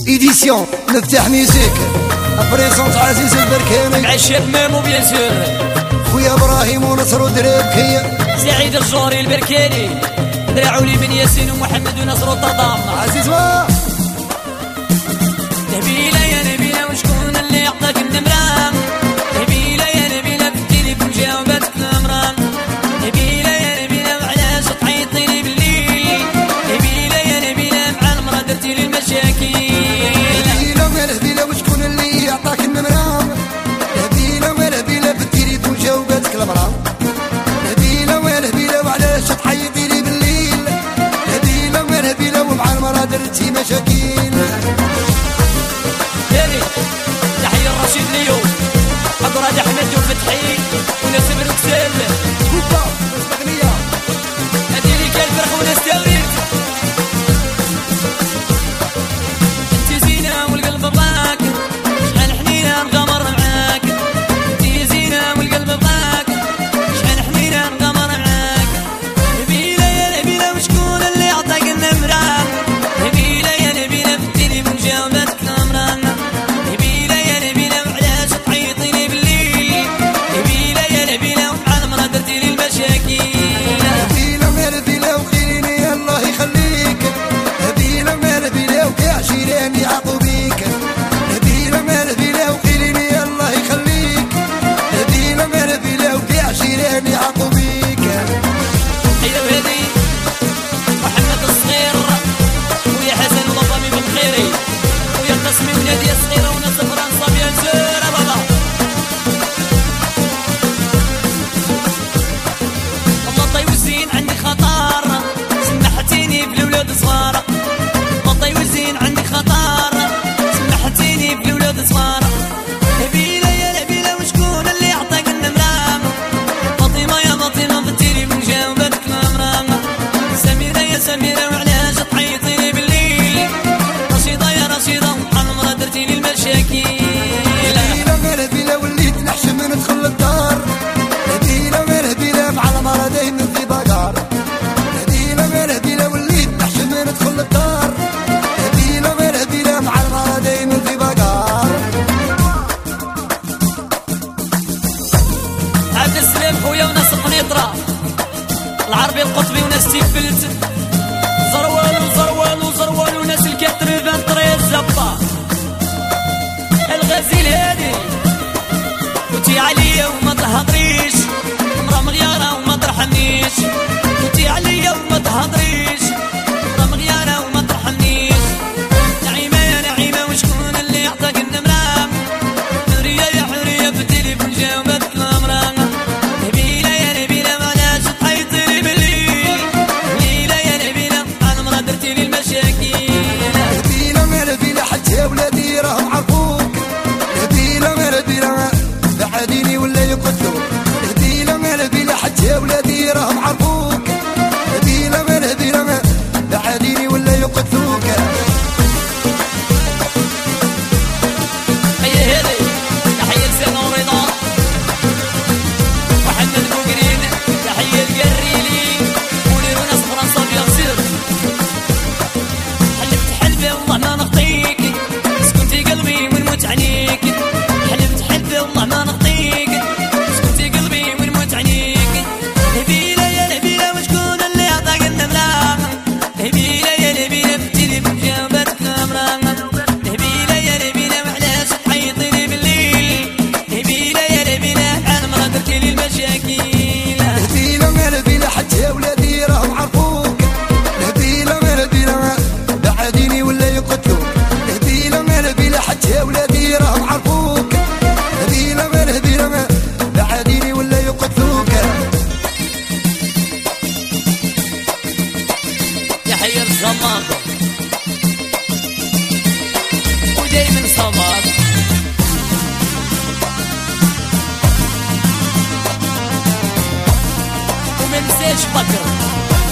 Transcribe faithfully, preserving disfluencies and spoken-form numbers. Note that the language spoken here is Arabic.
ايديسيون مفتاح ميوزيك بريزونت عزيز البركاني مع الشاب مامو بيان سور خويا ابراهيم ونصر ودريبكي سعيد الجوري البركاني دراعولي بن ياسين ومحمد ونصر الطردام عزيز ما نبيله يا نبيله وشكون اللي عطاك النمره نبيله يا نبيله في التليفون جاوبتك النمره نبيله يا نبيله وعلاش تعيطيني بالليل نبيله يا نبيله مع المرا درتي لي المشاكل نبيله يا نبيله وشكون اللي عطاك النمره نبيله يا نبيله في التليفون جاوبتك المرا نبيله يا نبيله وعلاش تعيطيني بالليل نبيله يا نبيله ومع المرا درتي مشاكل تحية الرشيد ليو أبراد أحمد وفتحي وناس بروكسل كوبا مستغنية أديني كالفرخ وناس تاوريت انتي زينة والقلب بضاك شحال حنينة نغامر معاك انتي زينة والقلب بضاك شحال حنينة نغامر معاك نبيلة يا نبيلة وشكون اللي عطاك النمرة نبيلة يا نبيلة في التليفون جاوبتك النمرة نبيلة يا نبيلة وعلاش تعيطيني بالليل نبيلة يا نبيلة ومع المرا درتي لي المشاكل نبيلة يا نبيلة وخيريني الله يخليك نبيلة يا نبيلة وكاع جيراني يعطوا بيك نبيلة يا نبيلة وخيريني الله يخليك نبيلة يا نبيلة وكاع جيراني يعطوا بيك حيا وهدي محمد الصغير ويا حسن وضمي بالخيري ويا قسمي ونادية صغيرة وناس فرنسا بيان سور بابا والله طي وزين عندي خطر سمحتيني بالولاد صغار والله طي وزين عندي خطر سمحتيني بالولاد صغار نبيلة يا نبيلة وشكون اللي عطاك النمرة فاطمة يا فاطمة في التليفون جاوبتك النمرة سميرة يا سميرة وعلاش تعيطيني بالليل رشيدة يا رشيدة ومع المرا درتي لي المشاكل نبيلة يا نبيلة وليت نحشم ندخل للدار نبيلة يا نبيلة مع المرا دايما في بقار نبيلة يا نبيلة وليت نحشم ندخل للدار نبيلة يا نبيلة مع المرا دايما في بقار عبد السلام خويا وناس قنيطرة العربي القطبي وناس تيفلت زروال وزروال وزروال وناس الكاتريفان طريق الزبطة الغزيل هادي كنتي عليا وما تهضريش مرا مغيارة وما ترحمنيش كنتي عليا وما تهضريش مرا مغيارة وما ترحمنيش نعيمة يا نعيمة وشكون اللي عطاك النمرة حرية يا حرية في التليفون جاوبتك النمرة نبيلة يا نبيلة معلاش تعيطيني بالليل نبيلة يا نبيلة مع المرا درتي لي المشاكل نبيلة يا نبيلة حتى ولادي راهم عرفوك نبيلة يا نبيلة بعديني ولا يقتلوك نبيلة يا نبيلة حتى ولادي راهم عرفوك نبيلة يا نبيلة بعديني ولا يقتلوك هيا هذي تحية لسنة ورضا محمد بوقرين تحية القريلي ونيرو ناس فرنسا بيان سور حلفت حلفة والله ما نخطيك سكنتي قلبي ونموت عليك حلفت حلفة والله ما نخطيك سكنتي قلبي ونموت عليك نبيلة يا نبيلة وشكون اللي عطاك النمرة نبيلة يا نبيلة في التليفون جاوبتك النمرة نبيلة يا نبيلة وعلاش تعيطيني بالليل نبيلة يا نبيلة على مرا درتي لي المشاكل نبيلة يا نبيلة حتى ولادي راهم عرفوك نبيلة يا نبيلة بعديني ولا يقتلوك نبيلة يا نبيلة حتى ولادي راهم عرفوك نبيلة يا نبيلة بعديني ولا يقتلوك تحية الزمان ودايما صمد ومنساش بكر